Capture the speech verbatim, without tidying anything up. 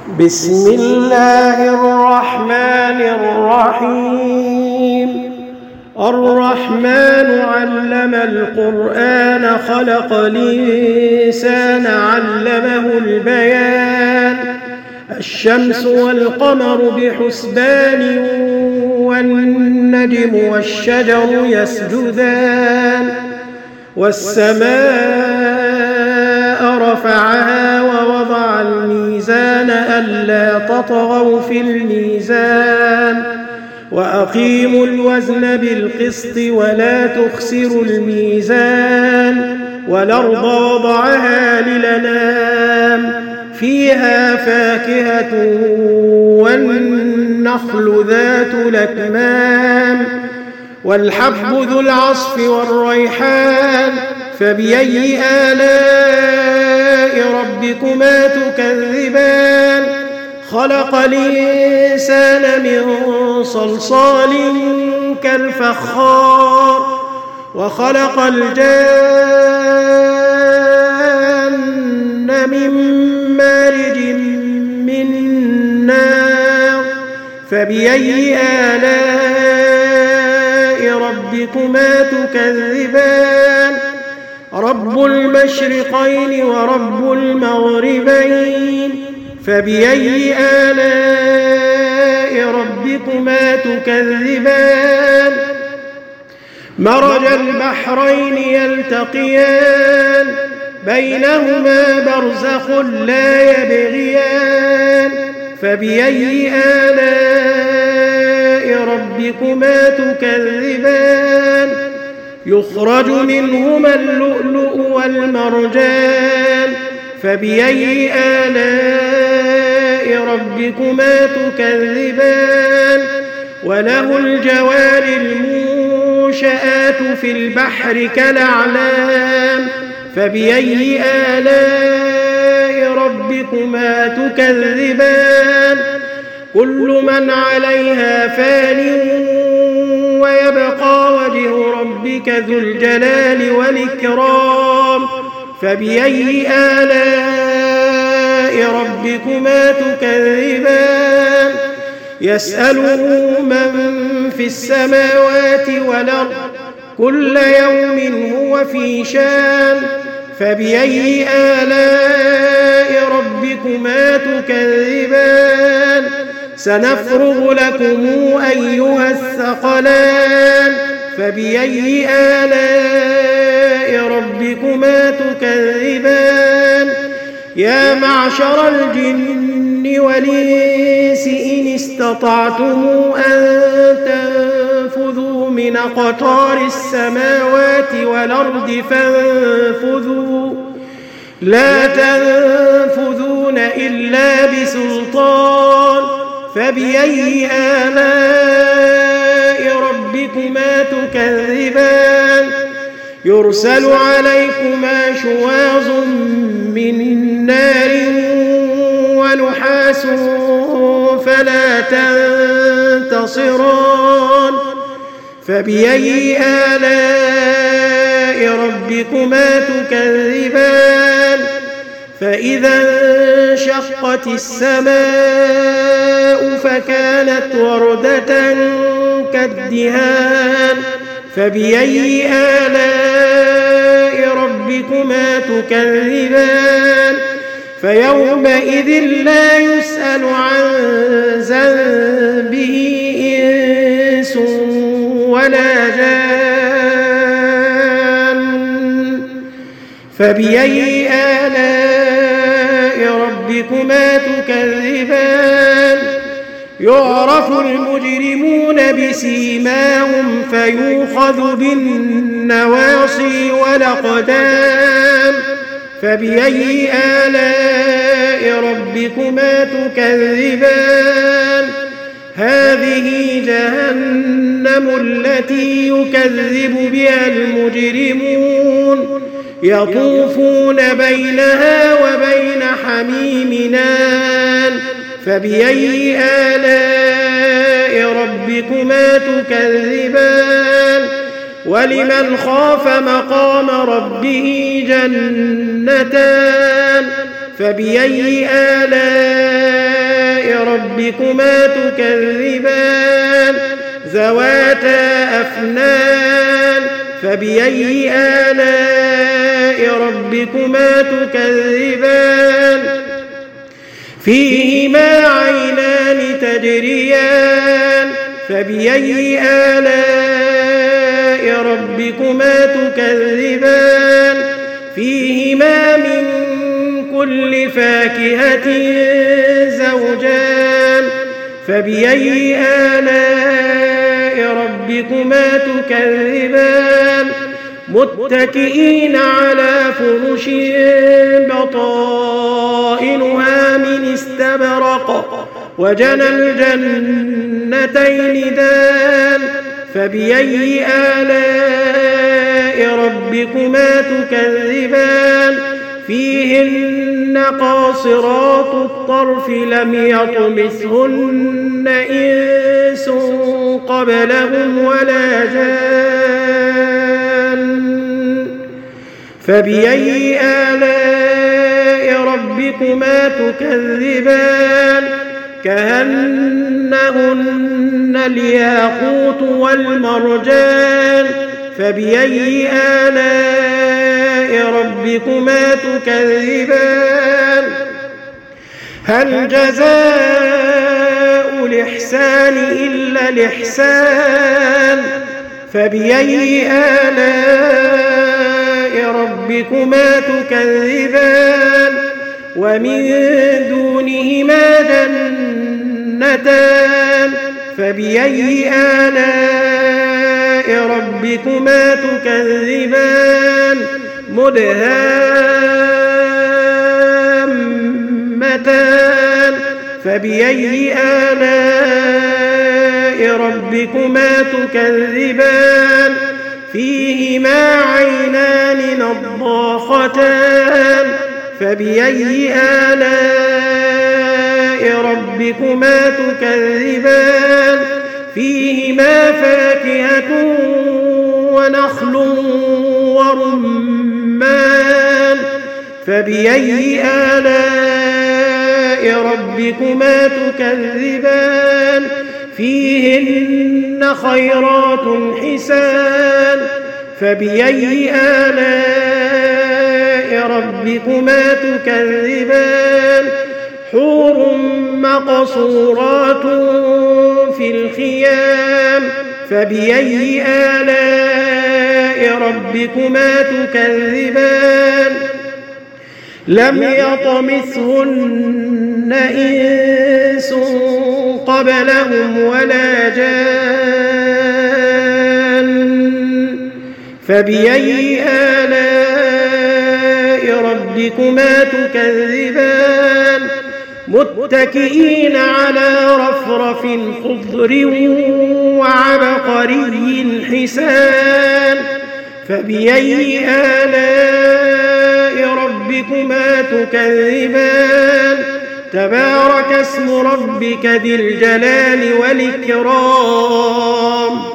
بسم الله الرحمن الرحيم الرحمن علم القرآن خلق الإنسان علمه البيان الشمس والقمر بحسبان والنجم والشجر يسجدان والسماء رفعها ووضع الميزان ألا تطغوا في الميزان وأقيموا الوزن بالقسط ولا تخسروا الميزان والأرض وضعها للأنام فيها فاكهة والنخل ذات الأكمام والحب ذو العصف والريحان فبأي آلاء ربكما تكذبان خلق الإنسان من صلصال كالفخار وخلق الجان من مارج من نار فبأي آلاء ربكما تكذبان رب المشرقين ورب المغربين فبأي آلاء ربكما تكذبان مرج البحرين يلتقيان بينهما برزخ لا يبغيان فبأي آلاء ربكما تكذبان يخرج منهما اللؤلؤ والمرجان فبأي آلاء ربكما تكذبان وله الجوار المنشآت في البحر كالأعلام فبأي آلاء ربكما تكذبان كل من عليها فان ويبقى وجه ربك ذو الجلال والإكرام فبأي آلاء ربكما تكذبان يسأله من في السماوات والأرض كل يوم هو في شان فبأي آلاء ربكما تكذبان سنفرغ لكم أيها الثقلان فبأي آلاء ربكما تكذبان يا معشر الجن والإنس إن استطعتم أن تنفذوا من أقطار السماوات والأرض فانفذوا لا تنفذون إلا بسلطان فبأي آلاء ربكما تكذبان يرسل عليكما شواظ من نار ونحاس فلا تنتصران فبأي آلاء ربكما تكذبان فإذا انشقت السماء فكانت وردة كالدهان فبأي آلاء ربكما تكذبان فيومئذ لا يسأل عن ذنبه إنس ولا جان فبأي آلاء ربكما تكذبان يعرف المجرمون بسيماهم فيؤخذ بالنواصي والأقدام فبأي آلاء ربكما تكذبان هذه جهنم التي يكذب بها المجرمون يطوفون بينها وبين حميم آن فبأي آلاء ربكما تكذبان ولمن خاف مقام ربه جنتان فبأي آلاء ربكما تكذبان ذواتا أفنان فبأي آلاء ربكما تكذبان فيهما عينان تجريان فبأي آلاء ربكما تكذبان فيهما من كل فاكهة زوجان فبأي آلاء ربكما تكذبان متكئين على فرش بطائنها من استبرق وجنى الجنتين دان فبأي آلاء ربكما تكذبان فيهن قاصرات الطرف لم يطمثهن إنس قبلهم ولا جان فبأي آلاء ربكما تكذبان كأنهن الياقوت والمرجان فبأي آلاء ربكما تكذبان هل جزاء الإحسان إلا الإحسان فبأي آلاء ربكما تكذبان ومن دونهما جنتان فبأي آلاء ربكما تكذبان مدهامتان فبأي آلاء ربكما تكذبان فيهما عينان نضاختان فبأي آلاء ربكما تكذبان فيهما فاكهة ونخل ورمان فبأي آلاء ربكما تكذبان فيهن خيرات حسان فبأي آلاء ربكما تكذبان حور مقصورات في الخيام فبأي آلاء ربكما تكذبان لم يطمثهن إنس قبلهم ولا جان فبأي آلاء ربكما تكذبان متكئين على رفرف خضر وعبقري حسان فبأي آلاء ربكما تكذبان تبارك اسم ربك ذي الجلال والإكرام